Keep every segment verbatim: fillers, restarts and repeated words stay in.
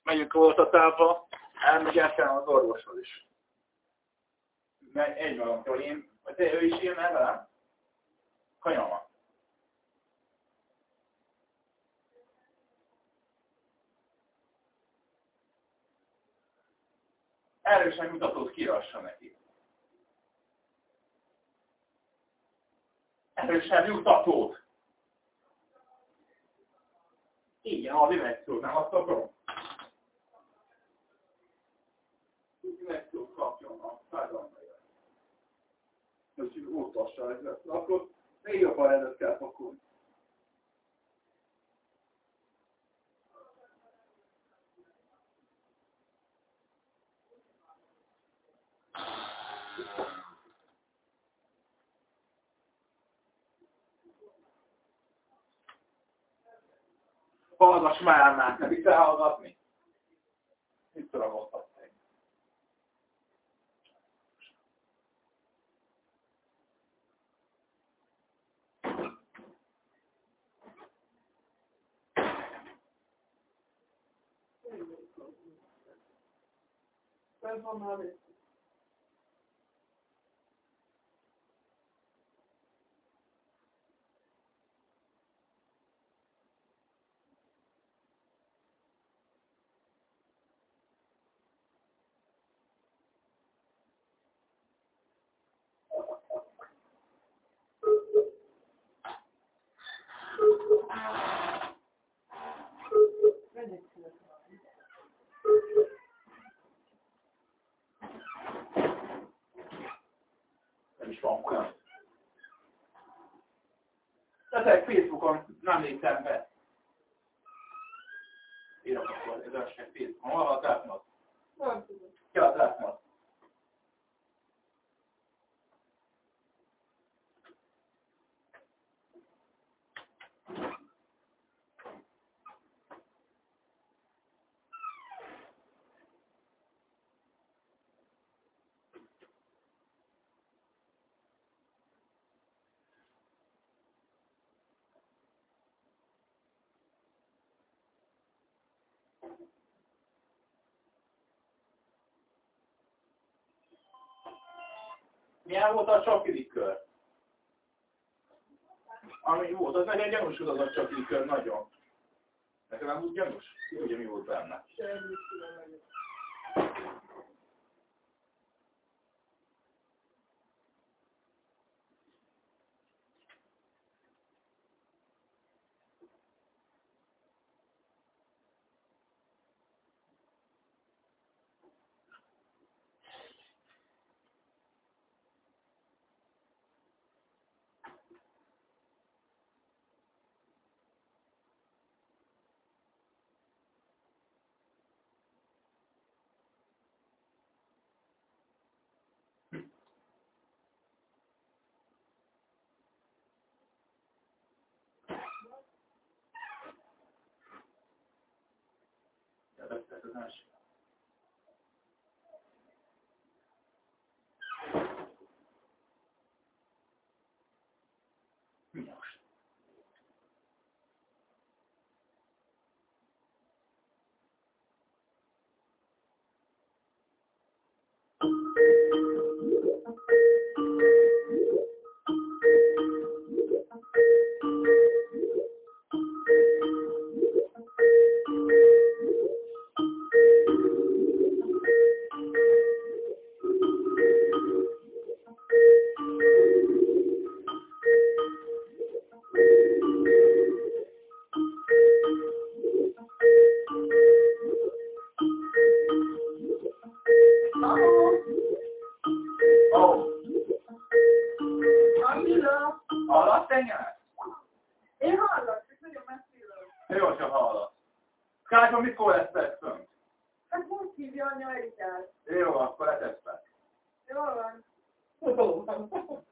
megyünk volt a távba, elmegyek el az orvoshoz is. Megy egy magamtól én, vagy te ő is jön el velem? Kanyama. Erősen mutatót kirassa neki. Erősen mutatót. Igen, az inekciót, nem azt akarom. Inekciót kapjon a fájdalmaira. Úgyhogy útassa ezzel. Akkor még jobban rendet kell pakolni. Hallgass már már, nem itt elhallgatni. Mit ragadtatsz egy? Ez van már itt. Nem is van olyan. Tehát Facebookon nem néztem be. Írok akkor, ez az se Facebookon. Hol a telefonod? Nem tudom. Ki a telefonod? Milyen volt a csakidik kör? Ami volt, az nekem gyanús volt az a csakidik kör, nagyon. Nekem nem úgy gyanús? Ugye mi volt benne? Mi most? Hallasz engem? Én hallak, és nagyon messziről. Jó, csak hallasz. Skype-on mikor lesz fönt? Hát most hívja anya Erikát. Jó, akkor letesztek. Jól van. Jó van.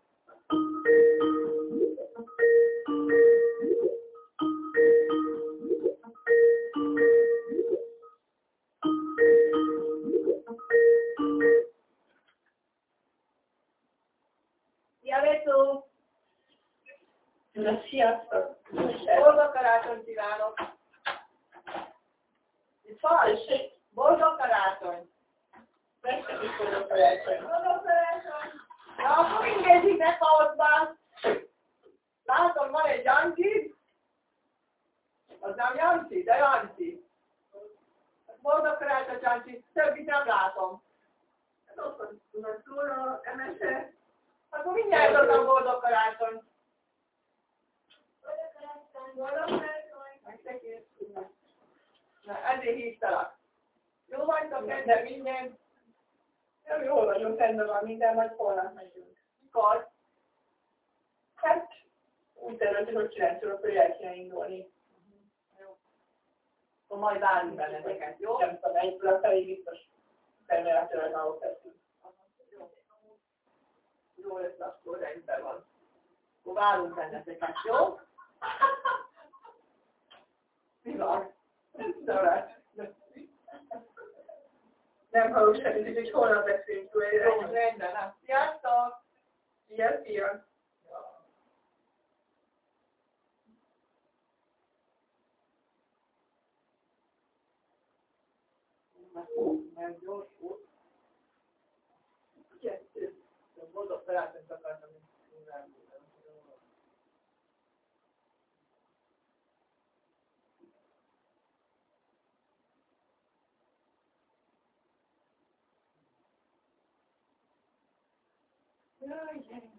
Javító! Sziasztok! Boldog karácsonyt kívánok! Faj! Boldog karácsony! Megszak is boldog karácsony! Boldog karácsony! Na, akkor mindegyiknek ha ott van. Látom, van egy Jancsi. Az nem Jancsi, de Jancsi. Boldog karácsony, Jancsi. Többit nem látom. Ez ott van, tudod, Flóra, em es e. Akkor mindjárt ott van boldog karácsony. Boldog karácsony, boldog karácsony. Megtekérsz. Na, ezért hívtalak. Jó vagytok, rendben minden? Nem jól vagyunk, rendben van minden, majd holnap megyünk. Mikor? Hát, úgy terveztük, hogy kilenc órakor el kéne indulni. Jó. Akkor majd várunk benneteket, jó? Nem tudom, egyből a felé biztos termelhetőleg ahhoz teszünk. Jó. Jó lesz, akkor rendben van. Akkor várunk benneteket, jó? Mi van? Nem hallok semmit, úgyhogy holnap beszélünk Jó, tőle. rendben. Sziasztok! Szia, szia! Nem gyorsul. Kettő. Boldog karácsonyt akartam, hogy nem Jaj, gyerünk!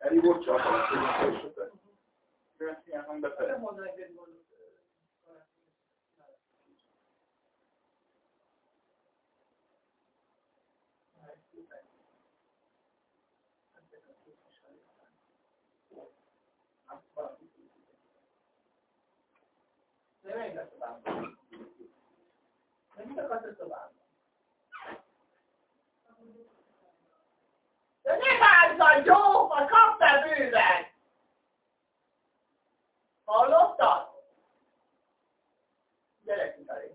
Eri volt csak a kérdéseket. Milyen befelé? Nem mondom, hogy mondom. De még lesz tovább. De mit akarsz tovább? De ne bánszad, jó, vagy kaptál bőven! Hallottad? Gyere kifelé.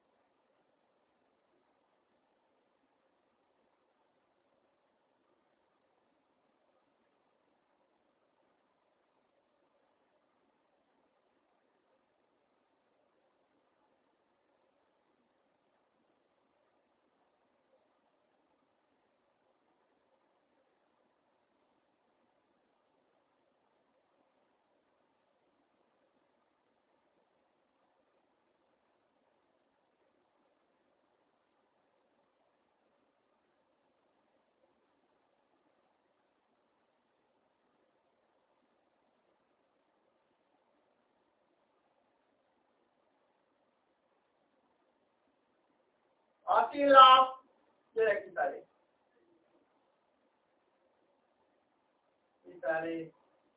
Attila, gyere kifelé. Kifelé.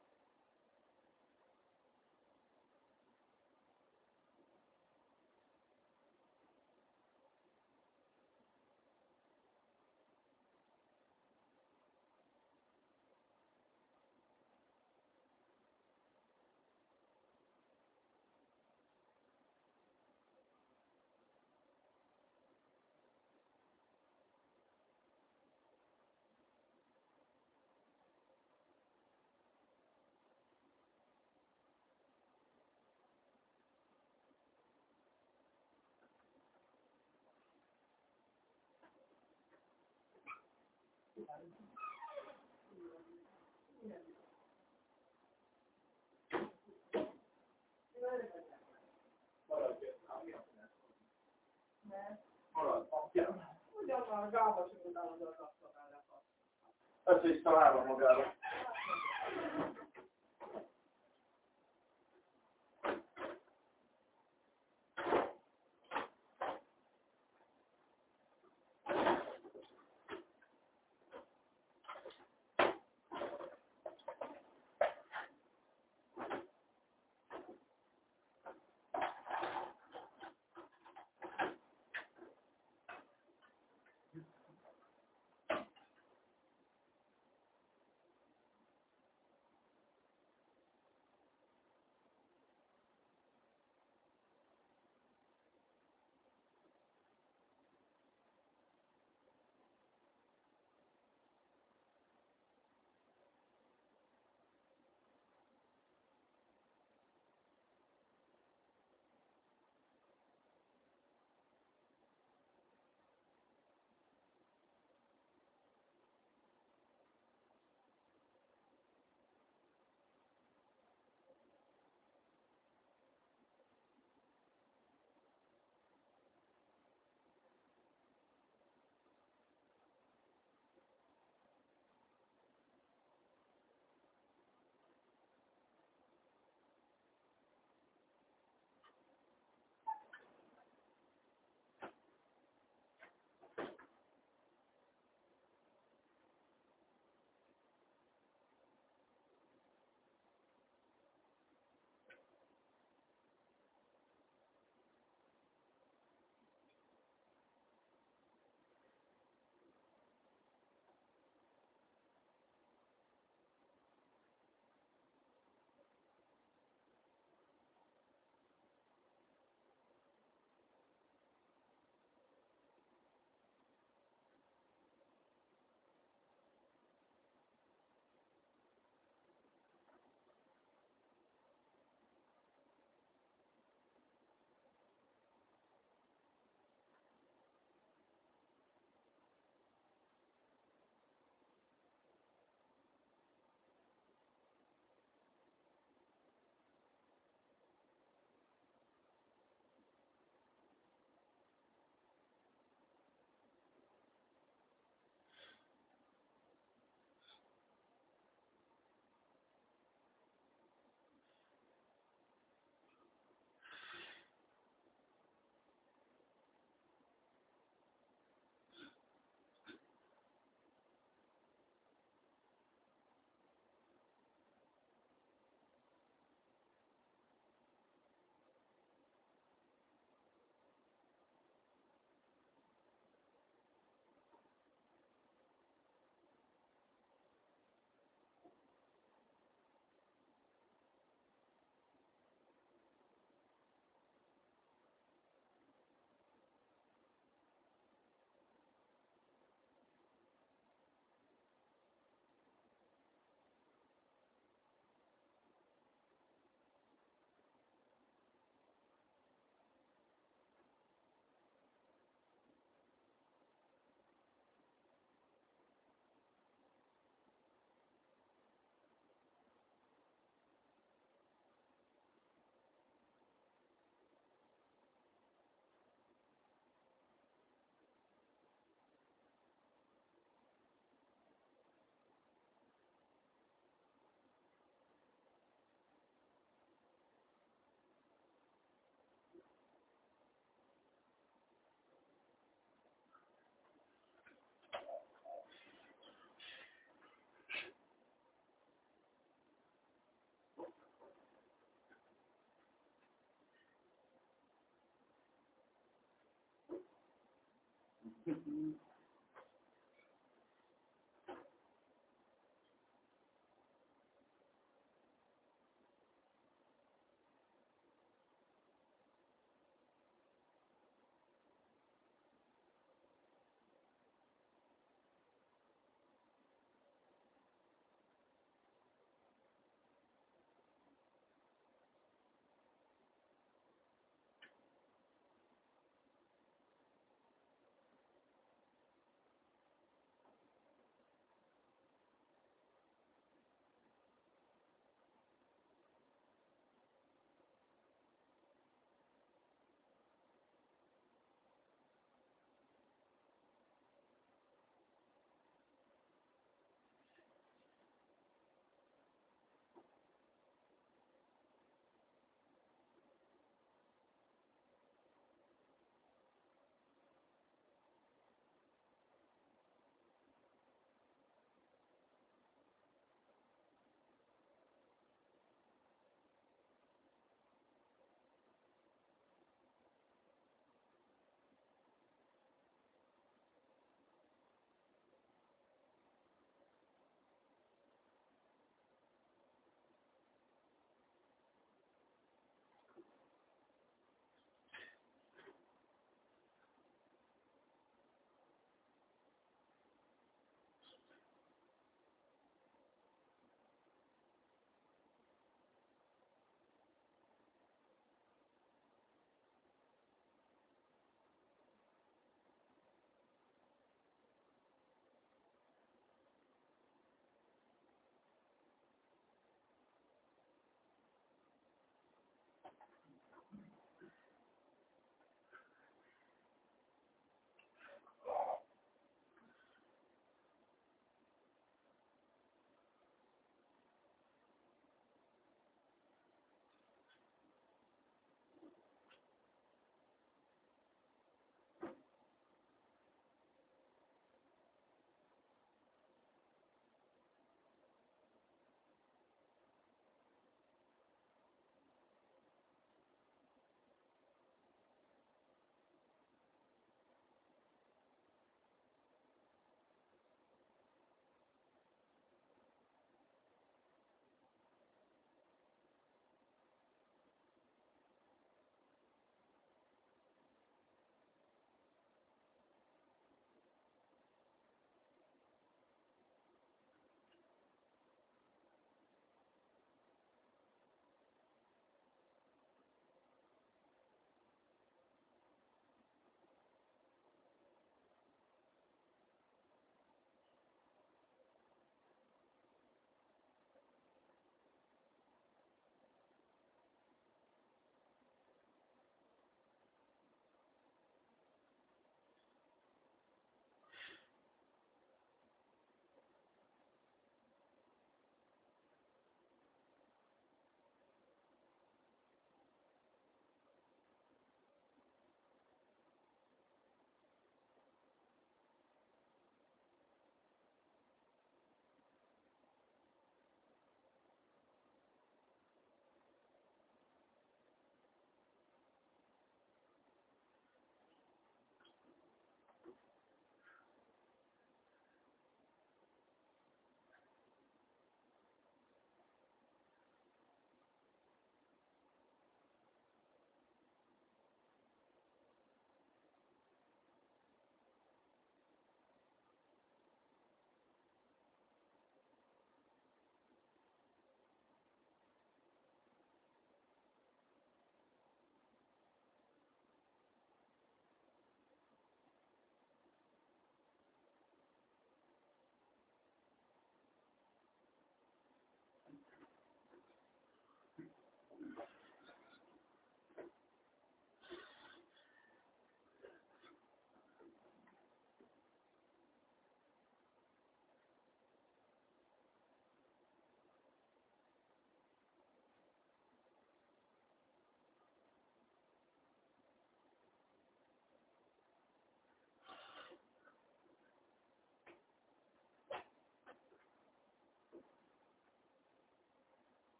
Marad, apjám. Ugyanvan a gába csak utána az rakta vele. Ezt is találva magára.